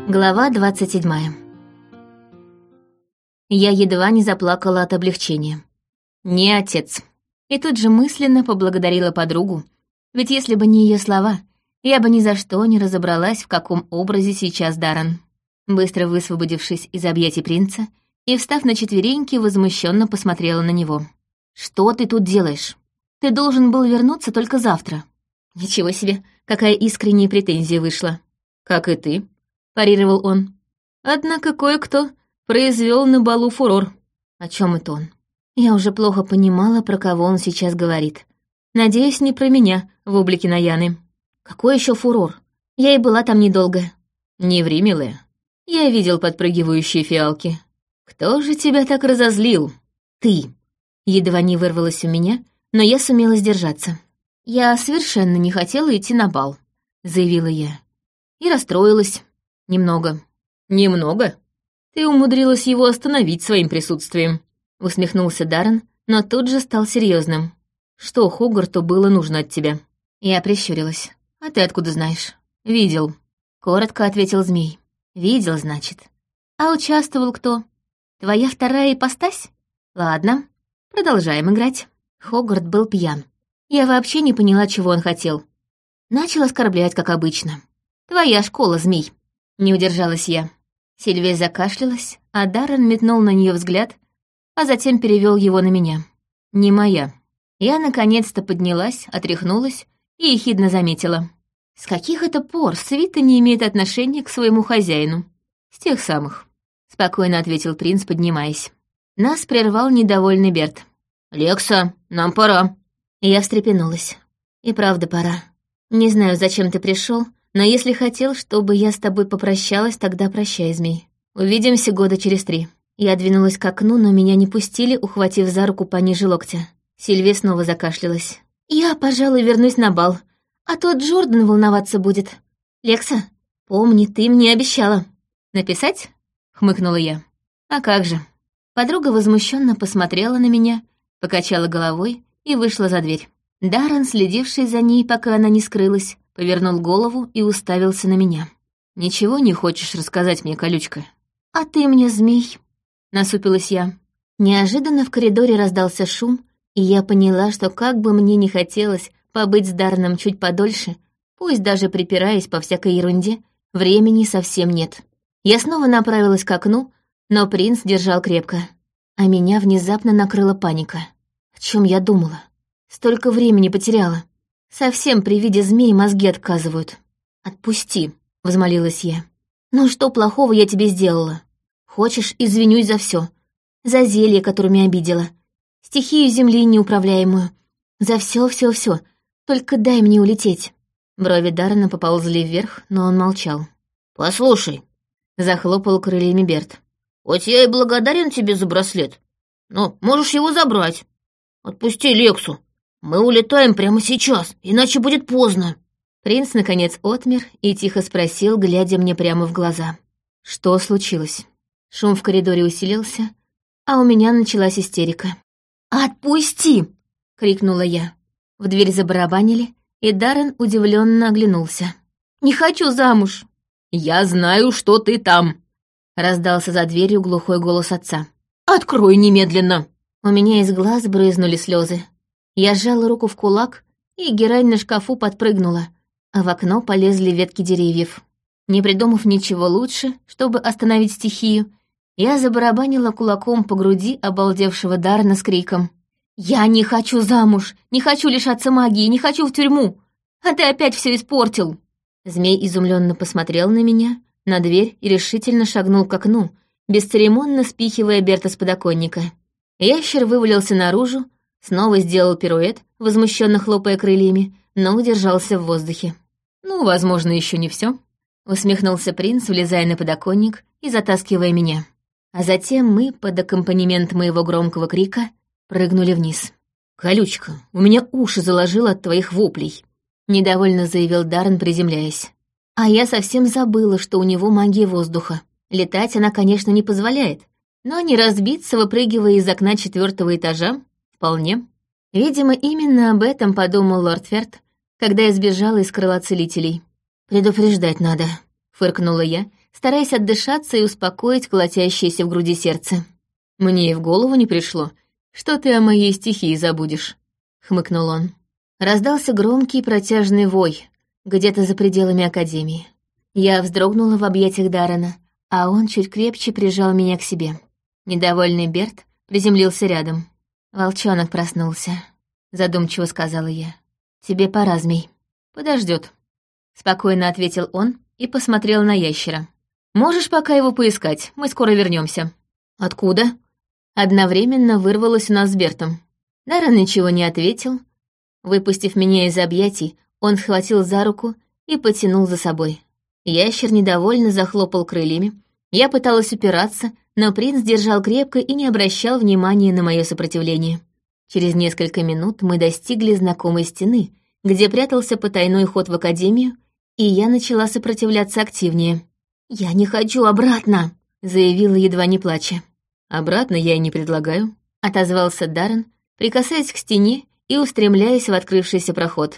Глава 27. Я едва не заплакала от облегчения. Не отец. И тут же мысленно поблагодарила подругу, ведь если бы не ее слова, я бы ни за что не разобралась, в каком образе сейчас Даррен. Быстро высвободившись из объятий принца и встав на четвереньки, возмущенно посмотрела на него. «Что ты тут делаешь? Ты должен был вернуться только завтра». Ничего себе, какая искренняя претензия вышла. «Как и ты», — парировал он. «Однако кое-кто произвел на балу фурор». О чем это он? Я уже плохо понимала, про кого он сейчас говорит. Надеюсь, не про меня в облике Наяны. Какой еще фурор? Я и была там недолго. Не ври, милая. Я видел подпрыгивающие фиалки. Кто же тебя так разозлил? Ты. Едва не вырвалось у меня, но я сумела сдержаться. Я совершенно не хотела идти на бал, заявила я. И расстроилась. Немного. Немного? Ты умудрилась его остановить своим присутствием. Усмехнулся Даррен, но тут же стал серьезным. Что Хогварту было нужно от тебя? Я прищурилась. А ты откуда знаешь? Видел. Коротко ответил змей. Видел, значит. А участвовал кто? Твоя вторая ипостась? Ладно, продолжаем играть. Хогварт был пьян. Я вообще не поняла, чего он хотел. Начал оскорблять, как обычно. Твоя школа, змей. Не удержалась я. Сильвия закашлялась, а Даррен метнул на нее взгляд, а затем перевел его на меня. Не моя. Я наконец-то поднялась, отряхнулась и ехидно заметила. С каких это пор свита не имеет отношения к своему хозяину? С тех самых. Спокойно ответил принц, поднимаясь. Нас прервал недовольный Берт. «Лекса, нам пора». Я встрепенулась. И правда пора. Не знаю, зачем ты пришел, но если хотел, чтобы я с тобой попрощалась, тогда прощай, змей. Увидимся года через 3. Я двинулась к окну, но меня не пустили, ухватив за руку пониже локтя. Сильвия снова закашлялась. «Я, пожалуй, вернусь на бал, а то Джордан волноваться будет. Лекса, помни, ты мне обещала». «Написать?» — хмыкнула я. «А как же?» Подруга возмущенно посмотрела на меня, покачала головой и вышла за дверь. Даррен, следивший за ней, пока она не скрылась, повернул голову и уставился на меня. «Ничего не хочешь рассказать мне, колючка?» «А ты мне, змей?» — насупилась я. Неожиданно в коридоре раздался шум, и я поняла, что как бы мне ни хотелось побыть с Дарреном чуть подольше, пусть даже припираясь по всякой ерунде, времени совсем нет. Я снова направилась к окну, но принц держал крепко, а меня внезапно накрыла паника. О чем я думала? Столько времени потеряла. Совсем при виде змей мозги отказывают. «Отпусти», — взмолилась я. «Ну что плохого я тебе сделала? Хочешь, извинюсь за все. За зелье, которыми обидела. Стихию земли неуправляемую. За все. Только дай мне улететь». Брови Даррена поползли вверх, но он молчал. «Послушай», — захлопал крыльями Берт. «Хоть я и благодарен тебе за браслет, но можешь его забрать. Отпусти Лексу. Мы улетаем прямо сейчас, иначе будет поздно». Принц, наконец, отмер и тихо спросил, глядя мне прямо в глаза. «Что случилось?» Шум в коридоре усилился, а у меня началась истерика. «Отпусти!» — крикнула я. В дверь забарабанили, и Даррен удивленно оглянулся. «Не хочу замуж!» «Я знаю, что ты там!» — раздался за дверью глухой голос отца. «Открой немедленно!» У меня из глаз брызнули слезы. Я сжала руку в кулак, и герань на шкафу подпрыгнула, а в окно полезли ветки деревьев. Не придумав ничего лучше, чтобы остановить стихию, я забарабанила кулаком по груди обалдевшего Даррена с криком. «Я не хочу замуж, не хочу лишаться магии, не хочу в тюрьму, а ты опять все испортил!» Змей изумленно посмотрел на меня, на дверь и решительно шагнул к окну, бесцеремонно спихивая Берта с подоконника. Ящер вывалился наружу, снова сделал пируэт, возмущенно хлопая крыльями, но удержался в воздухе. «Ну, возможно, еще не все», — усмехнулся принц, влезая на подоконник и затаскивая меня. А затем мы, под аккомпанемент моего громкого крика, прыгнули вниз. «Колючка, у меня уши заложило от твоих воплей», — недовольно заявил Даррен, приземляясь. А я совсем забыла, что у него магия воздуха. Летать она, конечно, не позволяет, но не разбиться, выпрыгивая из окна 4-го этажа, вполне. Видимо, именно об этом подумал лорд Ферт, когда я сбежала из крыла целителей. «Предупреждать надо», — фыркнула я, стараясь отдышаться и успокоить колотящееся в груди сердце. «Мне и в голову не пришло, что ты о моей стихии забудешь», — хмыкнул он. Раздался громкий протяжный вой, где-то за пределами Академии. Я вздрогнула в объятиях Даррена, а он чуть крепче прижал меня к себе. Недовольный Берт приземлился рядом. «Волчонок проснулся», — задумчиво сказала я. «Тебе пора, змей». «Подождет», — спокойно ответил он и посмотрел на ящера. «Можешь пока его поискать, мы скоро вернемся. «Откуда?» Одновременно вырвалось у нас с Бертом. Даррен ничего не ответил. Выпустив меня из объятий, он схватил за руку и потянул за собой. Ящер недовольно захлопал крыльями. Я пыталась упираться, но принц держал крепко и не обращал внимания на мое сопротивление. Через несколько минут мы достигли знакомой стены, где прятался потайной ход в Академию, и я начала сопротивляться активнее. «Я не хочу обратно!» — заявила, едва не плача. «Обратно я и не предлагаю», — отозвался Даррен, прикасаясь к стене и устремляясь в открывшийся проход.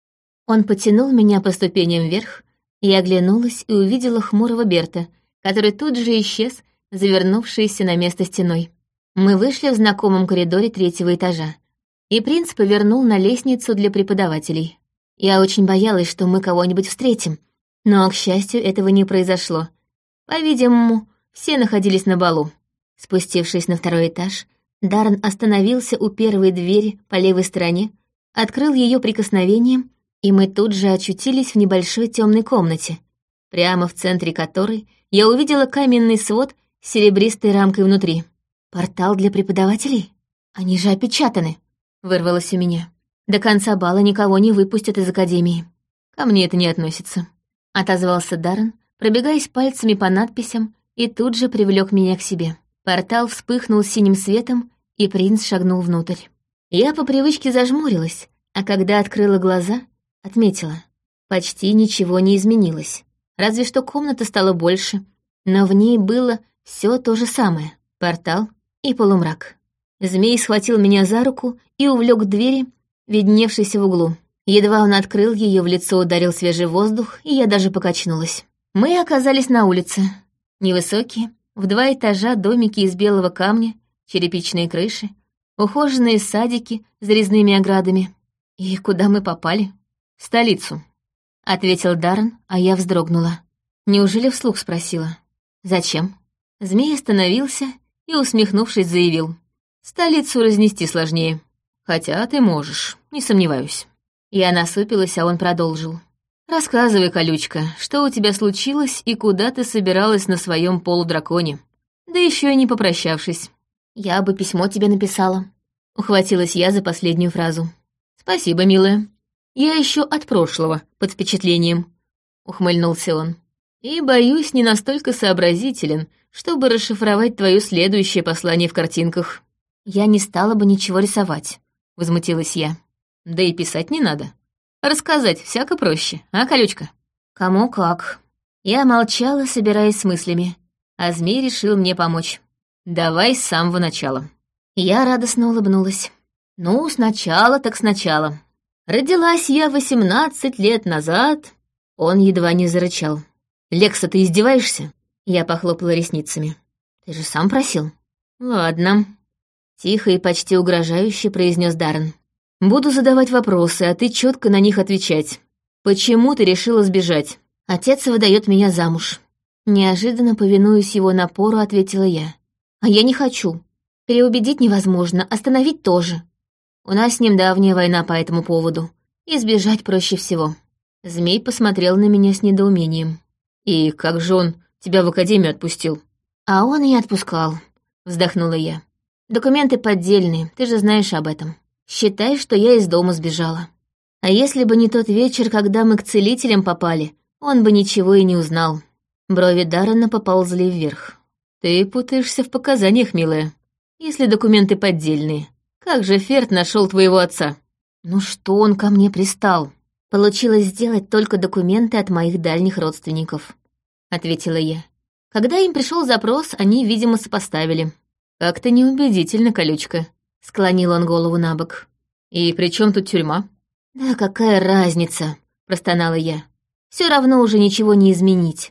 Он потянул меня по ступеням вверх, я оглянулась и увидела хмурого Берта, который тут же исчез, завернувшийся на место стеной. Мы вышли в знакомом коридоре 3-го этажа, и принц повернул на лестницу для преподавателей. Я очень боялась, что мы кого-нибудь встретим, но, к счастью, этого не произошло. По-видимому, все находились на балу. Спустившись на 2-й этаж, Даррен остановился у первой двери по левой стороне, открыл ее прикосновением, и мы тут же очутились в небольшой темной комнате, прямо в центре которой я увидела каменный свод с серебристой рамкой внутри. «Портал для преподавателей? Они же опечатаны», — вырвалось у меня. «До конца бала никого не выпустят из Академии». «Ко мне это не относится», — отозвался Даррен, пробегаясь пальцами по надписям, и тут же привлек меня к себе. Портал вспыхнул синим светом, и принц шагнул внутрь. Я по привычке зажмурилась, а когда открыла глаза, отметила. Почти ничего не изменилось. Разве что комната стала больше, но в ней было все то же самое — портал и полумрак. Змей схватил меня за руку и увлек к двери, видневшейся в углу. Едва он открыл ее, в лицо ударил свежий воздух, и я даже покачнулась. Мы оказались на улице. Невысокие, в 2 этажа домики из белого камня, черепичные крыши, ухоженные садики с резными оградами. И куда мы попали? В столицу, — ответил Даррен, а я вздрогнула. Неужели вслух спросила? Зачем? Змей остановился и, усмехнувшись, заявил. Столицу разнести сложнее. Хотя ты можешь, не сомневаюсь. Я насупилась, а он продолжил. «Рассказывай, колючка, что у тебя случилось и куда ты собиралась на своем полудраконе? Да еще и не попрощавшись». «Я бы письмо тебе написала», — ухватилась я за последнюю фразу. «Спасибо, милая. Я еще от прошлого, под впечатлением», — ухмыльнулся он. «И, боюсь, не настолько сообразителен, чтобы расшифровать твое следующее послание в картинках». «Я не стала бы ничего рисовать», — возмутилась я. «Да и писать не надо. Рассказать всяко проще, а, колючка?» «Кому как». Я молчала, собираясь с мыслями, а змей решил мне помочь. «Давай с самого начала». Я радостно улыбнулась. «Ну, сначала так сначала. Родилась я 18 лет назад». Он едва не зарычал. «Лекса, ты издеваешься?» Я похлопала ресницами. «Ты же сам просил». «Ладно», — тихо и почти угрожающе произнес Даррен. «Буду задавать вопросы, а ты четко на них отвечать. Почему ты решила сбежать?» «Отец выдает меня замуж». Неожиданно, повинуясь его напору, ответила я. «А я не хочу. Переубедить невозможно, остановить тоже. У нас с ним давняя война по этому поводу. И сбежать проще всего». Змей посмотрел на меня с недоумением. «И как же он тебя в академию отпустил?» «А он и отпускал», — вздохнула я. «Документы поддельные, ты же знаешь об этом. Считай, что я из дома сбежала. А если бы не тот вечер, когда мы к целителям попали, он бы ничего и не узнал». Брови Даррена поползли вверх. «Ты путаешься в показаниях, милая. Если документы поддельные, как же Ферд нашел твоего отца?» «Ну что он ко мне пристал? Получилось сделать только документы от моих дальних родственников», — ответила я. Когда им пришел запрос, они, видимо, сопоставили. «Как-то неубедительно, колючка», — склонил он голову на бок. «И при чем тут тюрьма?» «Да какая разница?» — простонала я. «Все равно уже ничего не изменить.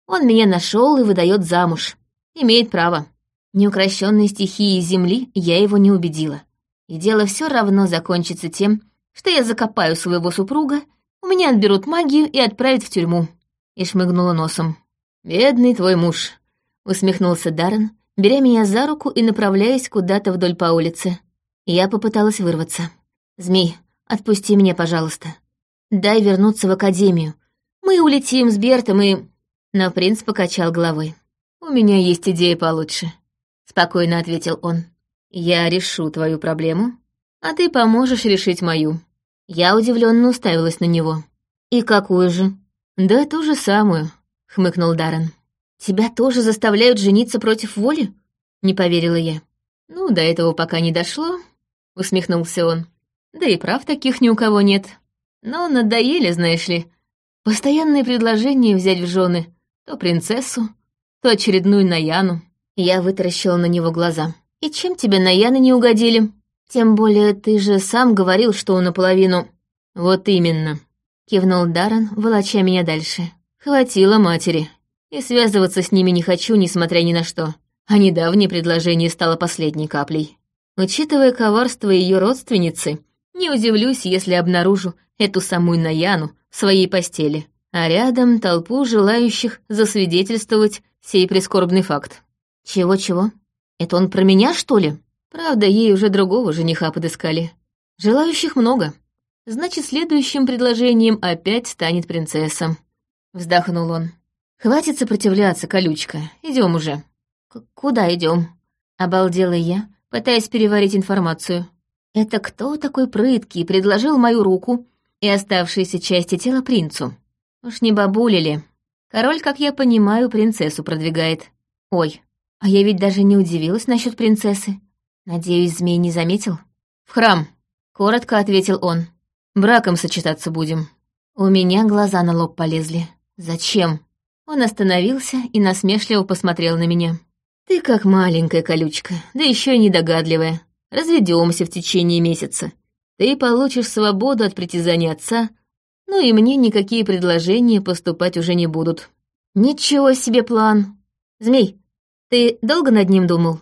Он меня нашел и выдает замуж. Имеет право. Неукрощенной стихией земли я его не убедила. И дело все равно закончится тем, что я закопаю своего супруга, у меня отберут магию и отправят в тюрьму. И шмыгнула носом. «Бедный твой муж», — усмехнулся Даррен, беря меня за руку и направляясь куда-то вдоль по улице. Я попыталась вырваться. «Змей, отпусти меня, пожалуйста. Дай вернуться в академию. Мы улетим с Бертом и...» Но принц покачал головой. «У меня есть идея получше», — спокойно ответил он. «Я решу твою проблему, а ты поможешь решить мою». Я удивленно уставилась на него. «И какую же?» «Да ту же самую», — хмыкнул Даррен. «Тебя тоже заставляют жениться против воли?» — не поверила я. «Ну, до этого пока не дошло», — усмехнулся он. «Да и прав таких ни у кого нет. Но надоели, знаешь ли, постоянные предложения взять в жены то принцессу, то очередную Наяну». Я вытаращила на него глаза. «И чем тебе Наяны не угодили? Тем более ты же сам говорил, что он наполовину...» «Вот именно», — кивнул Даррен, волоча меня дальше. «Хватило матери. И связываться с ними не хочу, несмотря ни на что. А недавнее предложение стало последней каплей. Учитывая коварство ее родственницы, не удивлюсь, если обнаружу эту самую Наяну в своей постели, а рядом толпу желающих засвидетельствовать сей прискорбный факт». «Чего-чего? Это он про меня, что ли?» Правда, ей уже другого жениха подыскали. Желающих много. Значит, следующим предложением опять станет принцесса. Вздохнул он. «Хватит сопротивляться, колючка. Идем уже». «Куда идем? Обалдела я, пытаясь переварить информацию. «Это кто такой прыткий предложил мою руку и оставшиеся части тела принцу? Уж не бабуля ли? Король, как я понимаю, принцессу продвигает. Ой, а я ведь даже не удивилась насчет принцессы. Надеюсь, змей не заметил?» «В храм», — коротко ответил он. «Браком сочетаться будем». У меня глаза на лоб полезли. «Зачем?» Он остановился и насмешливо посмотрел на меня. «Ты как маленькая колючка, да еще и недогадливая. Разведемся в течение месяца. Ты получишь свободу от притязаний отца, ну и мне никакие предложения поступать уже не будут». «Ничего себе план! Змей, ты долго над ним думал?»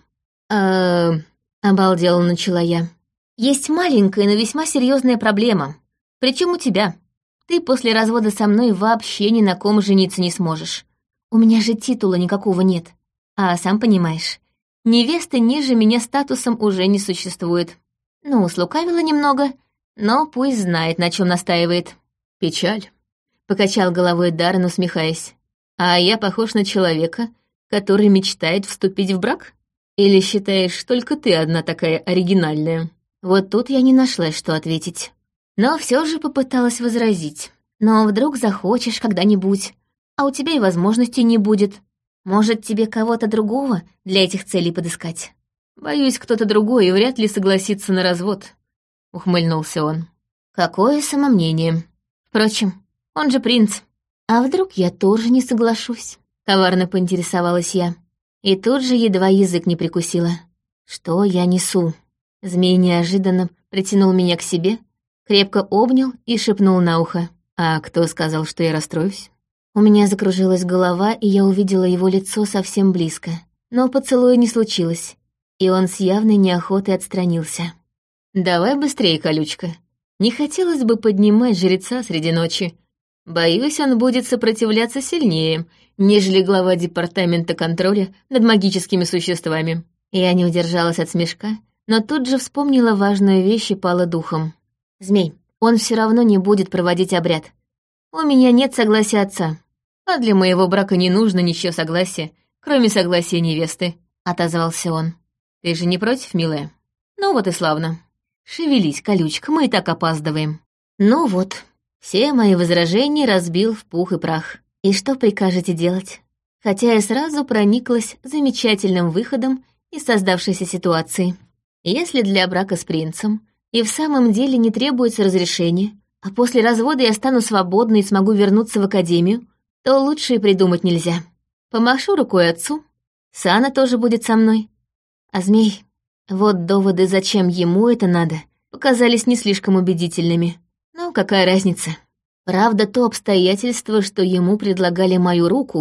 Обалдела начала я. «Есть маленькая, но весьма серьезная проблема. Причем у тебя. Ты после развода со мной вообще ни на ком жениться не сможешь. У меня же титула никакого нет. А сам понимаешь, невесты ниже меня статусом уже не существует. Ну, слукавила немного, но пусть знает, на чем настаивает». «Печаль», — покачал головой Даррен, усмехаясь. «А я похож на человека, который мечтает вступить в брак? Или считаешь, только ты одна такая оригинальная?» Вот тут я не нашла, что ответить. Но все же попыталась возразить. «Но вдруг захочешь когда-нибудь, а у тебя и возможности не будет. Может, тебе кого-то другого для этих целей подыскать?» «Боюсь, кто-то другой вряд ли согласится на развод», — ухмыльнулся он. «Какое самомнение. Впрочем, он же принц. А вдруг я тоже не соглашусь?» — коварно поинтересовалась я. И тут же едва язык не прикусила. «Что я несу?» Змей неожиданно притянул меня к себе, крепко обнял и шепнул на ухо. «А кто сказал, что я расстроюсь?» У меня закружилась голова, и я увидела его лицо совсем близко. Но поцелуя не случилось, и он с явной неохотой отстранился. «Давай быстрее, колючка. Не хотелось бы поднимать жреца среди ночи. Боюсь, он будет сопротивляться сильнее, нежели глава департамента контроля над магическими существами». Я не удержалась от смешка, но тут же вспомнила важную вещь и пала духом. «Змей, он все равно не будет проводить обряд. У меня нет согласия отца. А для моего брака не нужно ничего согласия, кроме согласия невесты», — отозвался он. «Ты же не против, милая? Ну вот и славно. Шевелись, колючка, мы и так опаздываем». Ну вот, все мои возражения разбил в пух и прах. И что прикажете делать? Хотя я сразу прониклась замечательным выходом из создавшейся ситуации. Если для брака с принцем и в самом деле не требуется разрешения, а после развода я стану свободной и смогу вернуться в академию, то лучше и придумать нельзя. Помашу рукой отцу, Сана тоже будет со мной. А змей, вот доводы, зачем ему это надо, показались не слишком убедительными. Ну, какая разница? Правда, то обстоятельство, что ему предлагали мою руку,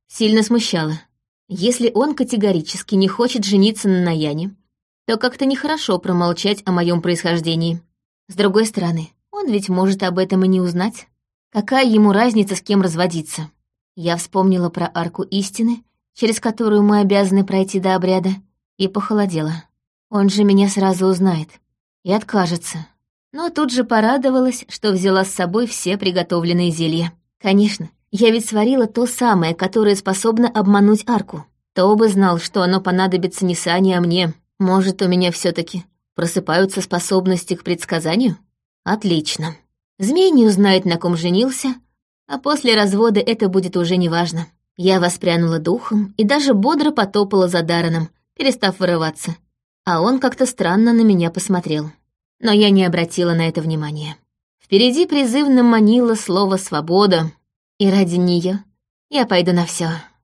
сильно смущало. Если он категорически не хочет жениться на Наяне, то как-то нехорошо промолчать о моем происхождении. С другой стороны, он ведь может об этом и не узнать. Какая ему разница, с кем разводиться? Я вспомнила про арку истины, через которую мы обязаны пройти до обряда, и похолодела. Он же меня сразу узнает и откажется. Но тут же порадовалась, что взяла с собой все приготовленные зелья. Конечно, я ведь сварила то самое, которое способно обмануть арку. Кто бы знал, что оно понадобится не Сане, а мне. Может, у меня все таки просыпаются способности к предсказанию? Отлично. Змей не узнает, на ком женился, а после развода это будет уже неважно. Я воспрянула духом и даже бодро потопала за Дарреном, перестав вырываться. А он как-то странно на меня посмотрел. Но я не обратила на это внимания. Впереди призывно манило слово «свобода», и ради нее я пойду на все.